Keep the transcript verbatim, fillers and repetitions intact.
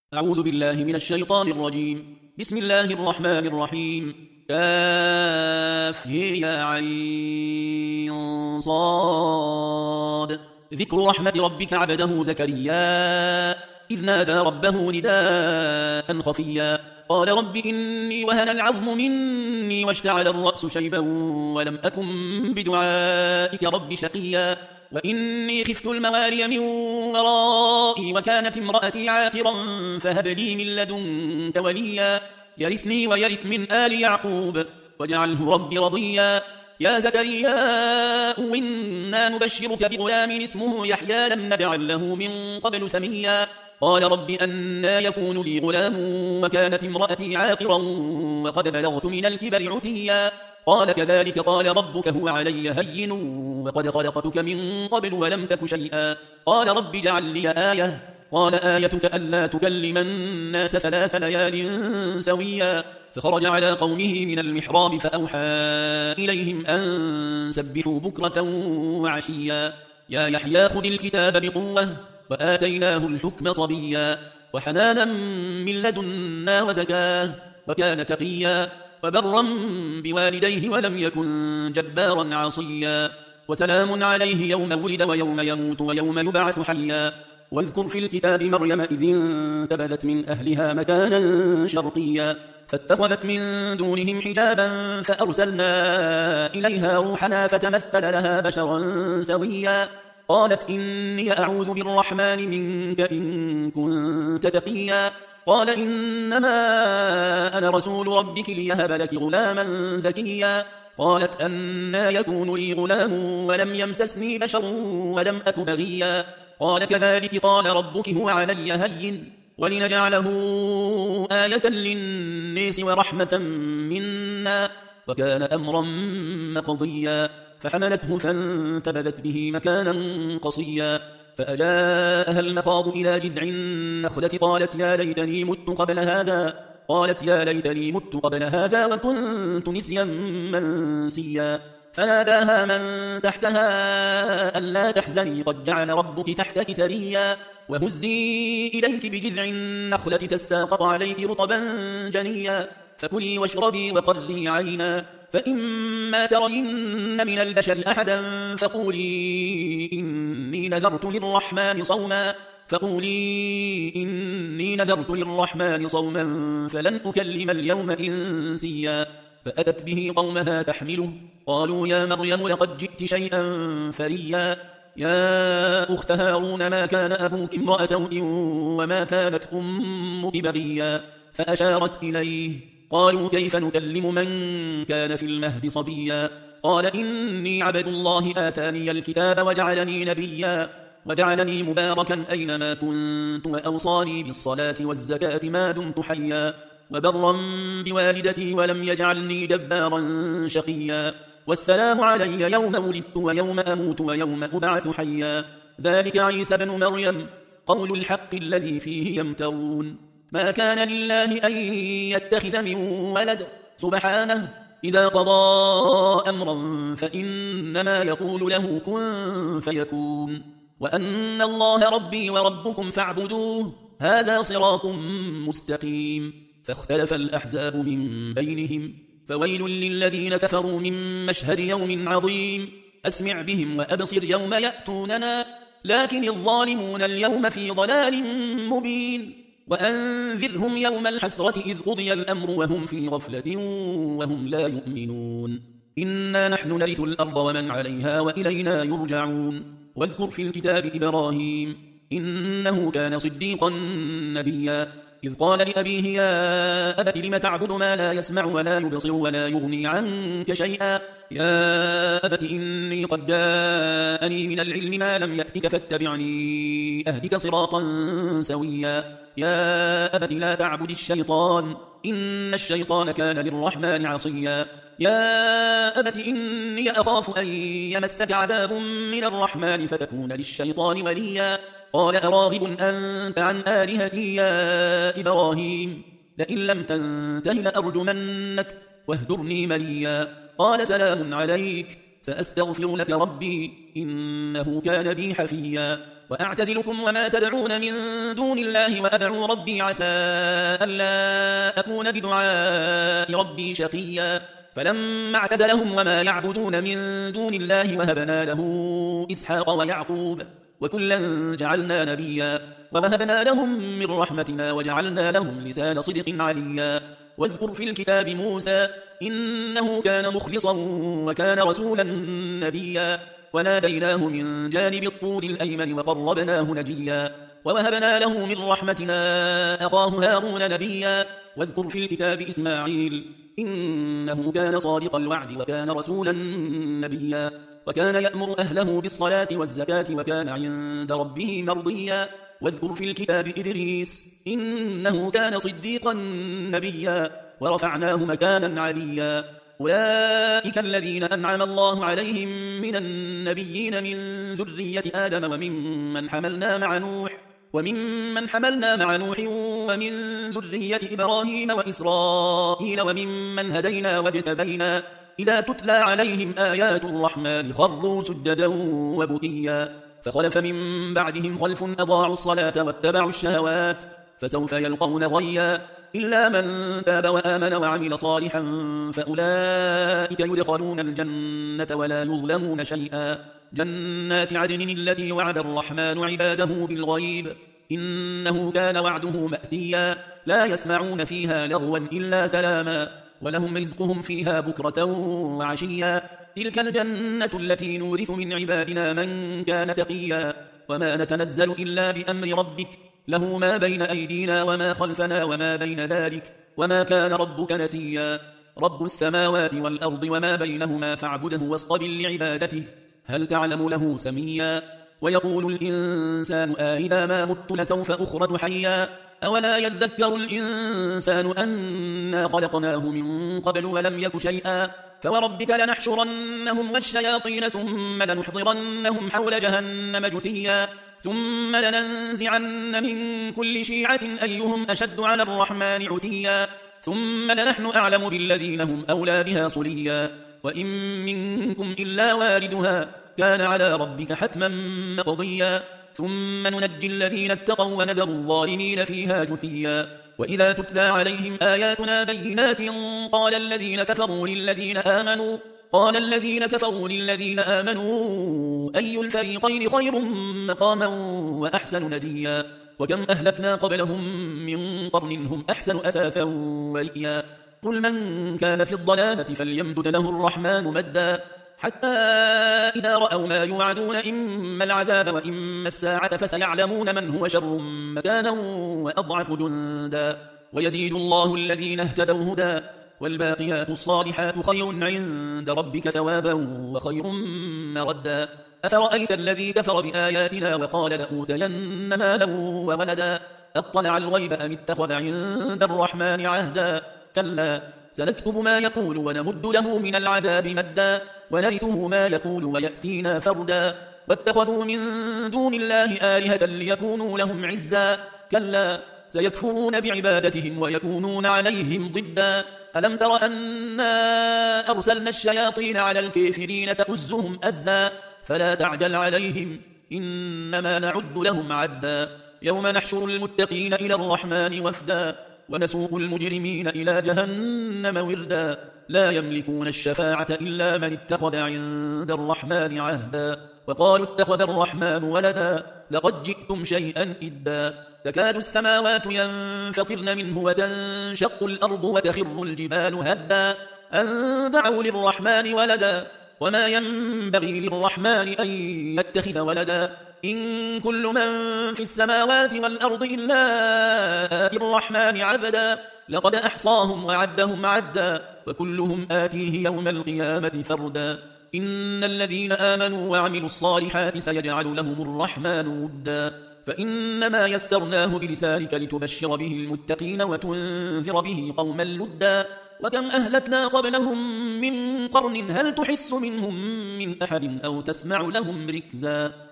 أعوذ بالله من الشيطان الرجيم. بسم الله الرحمن الرحيم. كاف يا عين صاد. ذكر رحمة ربك عبده زكريا إذ نادى ربه نداء خفيا قال رب إني وهن العظم مني واشتعل الرأس شيبا ولم أكن بدعائك رب شقيا وإني خفت الموالي من ورائي وكانت امرأتي عاقرا فهب لي من لدنك وليا يرثني ويرث من آل يعقوب واجعله رب رضيا يا زكريا إنا نبشرك بغلام اسمه يحيى لم نجعل له من قبل سميا قال رب أنى يكون لي غلام وكانت امرأتي عاقرا وقد بلغت من الكبر عتيا قال كذلك قال ربك هو علي هين وقد خلقتك من قبل ولم تك شيئا قال رب اجعل لي آية قال آيتك ألا تكلم الناس ثلاث ليال سويا فخرج على قومه من المحراب فأوحى إليهم أن سبحوا بكرة وعشيا يا يحيى خذ الكتاب بقوة وآتيناه الحكم صبيا وحنانا من لدنا وزكاه وكان تقيا وبرا بوالديه ولم يكن جبارا عصيا وسلام عليه يوم ولد ويوم يموت ويوم يبعث حيا واذكر في الكتاب مريم إذ انتبذت من أهلها مكانا شرقيا فاتخذت من دونهم حجابا فأرسلنا إليها روحنا فتمثل لها بشرا سويا قالت إني أعوذ بالرحمن منك إن كنت تقيا قال إنما أنا رسول ربك ليهب لك غلاما زكيا قالت أنى يكون لي غلام ولم يمسسني بشر ولم أك بغيا قال كذلك قال ربك هو علي هين ولنجعله آية للناس ورحمة منا وكان أمرا مقضيا فحملته فانتبذت به مكانا قصيا فأجاءها المخاض إلى جذع النخلة قالت يا ليتني مت قبل هذا قالت يا ليتني مت قبل هذا وكنت نسيا منسيا فناداها من تحتها ألا تحزني قد جعل ربك تحتك سريا وهزي إليك بجذع النخلة تساقط عليك رطبا جنيا فكلي واشربي وقري عينا فإما ترين من البشر أحدا فقولي إني نذرت للرحمن صوما فقولي إني نذرت للرحمن صوما فلن أكلم اليوم إنسيا فأتت به قومها تحمله قالوا يا مريم لقد جئت شيئا فريا يا أخت هارون ما كان أبوك امرأ سوء وما كانت أمك بغيا فأشارت إليه قالوا كيف نكلم من كان في المهد صبيا قال إني عبد الله آتاني الكتاب وجعلني نبيا وجعلني مباركا أينما كنت وأوصاني بالصلاة والزكاة ما دمت حيا وبرا بوالدتي ولم يجعلني جبارا شقيا والسلام علي يوم ولدت ويوم أموت ويوم أبعث حيا ذلك عيسى بن مريم قول الحق الذي فيه يمترون ما كان لله أن يتخذ من ولد سبحانه إذا قضى أمرا فإنما يقول له كن فيكون وأن الله ربي وربكم فاعبدوه هذا صراط مستقيم فاختلف الأحزاب من بينهم فويل للذين كفروا من مشهد يوم عظيم أسمع بهم وأبصر يوم يأتوننا لكن الظالمون اليوم في ضلال مبين وأنذرهم يوم الحسرة إذ قضي الأمر وهم في غفلة وهم لا يؤمنون إنا نحن نرث الأرض ومن عليها وإلينا يرجعون واذكر في الكتاب إبراهيم إنه كان صديقا نبيا إذ قال لأبيه يا أبت لم تعبد ما لا يسمع ولا يبصر ولا يغني عنك شيئا يا أبت إني قد جاءني من العلم ما لم يأتك فاتبعني أهدك صراطا سويا يا أبت لا تعبد الشيطان إن الشيطان كان للرحمن عصيا يا أبت إني أخاف أن يمسك عذاب من الرحمن فتكون للشيطان وليا قال أراغب أنت عن آلهتي يا إبراهيم لئن لم تنته لأرجمنك واهجرني مليا قال سلام عليك سأستغفر لك ربي إنه كان بي حفيا وأعتزلكم وما تدعون من دون الله وأدعو ربي عسى ألا أكون بدعاء ربي شقيا فلما اعتزلهم وما يعبدون من دون الله وهبنا له إسحاق ويعقوب وكلا جعلنا نبيا ووهبنا لهم من رحمتنا وجعلنا لهم لسان صدق عليا واذكر في الكتاب موسى إنه كان مخلصا وكان رسولا نبيا وناديناه من جانب الطور الأيمن وقربناه نجيا ووهبنا له من رحمتنا أخاه هارون نبيا واذكر في الكتاب إسماعيل إنه كان صادق الوعد وكان رسولا نبيا وكان يأمر أهله بالصلاة والزكاة وكان عند ربه مرضيا واذكر في الكتاب إدريس إنه كان صديقا نبيا ورفعناه مكانا عليا أولئك الذين أنعم الله عليهم من النبيين من ذرية آدم وممن حملنا مع نوح وممن حملنا مع نوح ومن ذرية إبراهيم وإسرائيل وممن هدينا واجتبينا إذا تتلى عليهم آيات الرحمن خروا سجدا وبكيا فخلف من بعدهم خلف أضاعوا الصلاة واتبعوا الشهوات فسوف يلقون غيا إلا من تاب وآمن وعمل صالحا فأولئك يدخلون الجنة ولا يظلمون شيئا جنات عدن التي وعد الرحمن عباده بالغيب إنه كان وعده مأتيا لا يسمعون فيها لغوا إلا سلاما ولهم رزقهم فيها بكرة وعشيا تلك الجنة التي نورث من عبادنا من كان تقيا وما نتنزل إلا بأمر ربك له ما بين أيدينا وما خلفنا وما بين ذلك وما كان ربك نسيا رب السماوات والأرض وما بينهما فاعبده واصطبر لعبادته هل تعلم له سميا ويقول الإنسان آئذا ما مت لسوف أخرج حيا أولا يذكر الإنسان أنا خلقناه من قبل ولم يك شيئا فوربك لنحشرنهم والشياطين ثم لنحضرنهم حول جهنم جثيا ثم لننزعن من كل شيعة أيهم أشد على الرحمن عتيا ثم لنحن أعلم بالذين هم أولى بها صليا وإن منكم إلا واردها كان على ربك حتما مقضيا ثم ننجي الذين اتقوا ونذر الظالمين فيها جثيا وإذا تتلى عليهم آياتنا بينات قال الذين كفروا للذين آمنوا قال الذين كفروا للذين آمنوا أي الفريقين خير مقاما وأحسن نديا وكم أهلكنا قبلهم من قرن هم أحسن أثاثا ورئيا قل من كان في الضلالة فليمدد له الرحمن مدا حتى إذا رأوا ما يوعدون إما العذاب وإما الساعة فسيعلمون من هو شر مكانا وأضعف جندا ويزيد الله الذين اهتدوا هدى والباقيات الصالحات خير عند ربك ثوابا وخير مردا أفرأيت الذي كفر بآياتنا وقال لأوتين مالا وولدا أطلع الغيب أم اتخذ عند الرحمن عهدا كلا سنكتب ما يقول ونمد له من العذاب مدا ونرثه ما يقول ويأتينا فردا واتخذوا من دون الله آلهة ليكونوا لهم عزا كلا سيكفرون بعبادتهم ويكونون عليهم ضدا ألم تر أنا أرسلنا الشياطين على الكافرين تؤزهم أزا فلا تعجل عليهم إنما نعد لهم عدا يوم نحشر المتقين إلى الرحمن وفدا ونسوق المجرمين إلى جهنم وردا لا يملكون الشفاعة إلا من اتخذ عند الرحمن عهدا وقالوا اتخذ الرحمن ولدا لقد جئتم شيئا إدا تكاد السماوات ينفطرن منه وتنشق الأرض وتخر الجبال هدا أن دعوا للرحمن ولدا وما ينبغي للرحمن أن يتخذ ولدا إن كل من في السماوات والأرض إلا آتي الرحمن عبدا لقد أحصاهم وعدهم عدا وكلهم آتيه يوم القيامة فردا إن الذين آمنوا وعملوا الصالحات سيجعل لهم الرحمن ودا فإنما يسرناه بلسانك لتبشر به المتقين وتنذر به قوما لدا وكم أهلكنا قبلهم من قرن هل تحس منهم من أحد أو تسمع لهم ركزا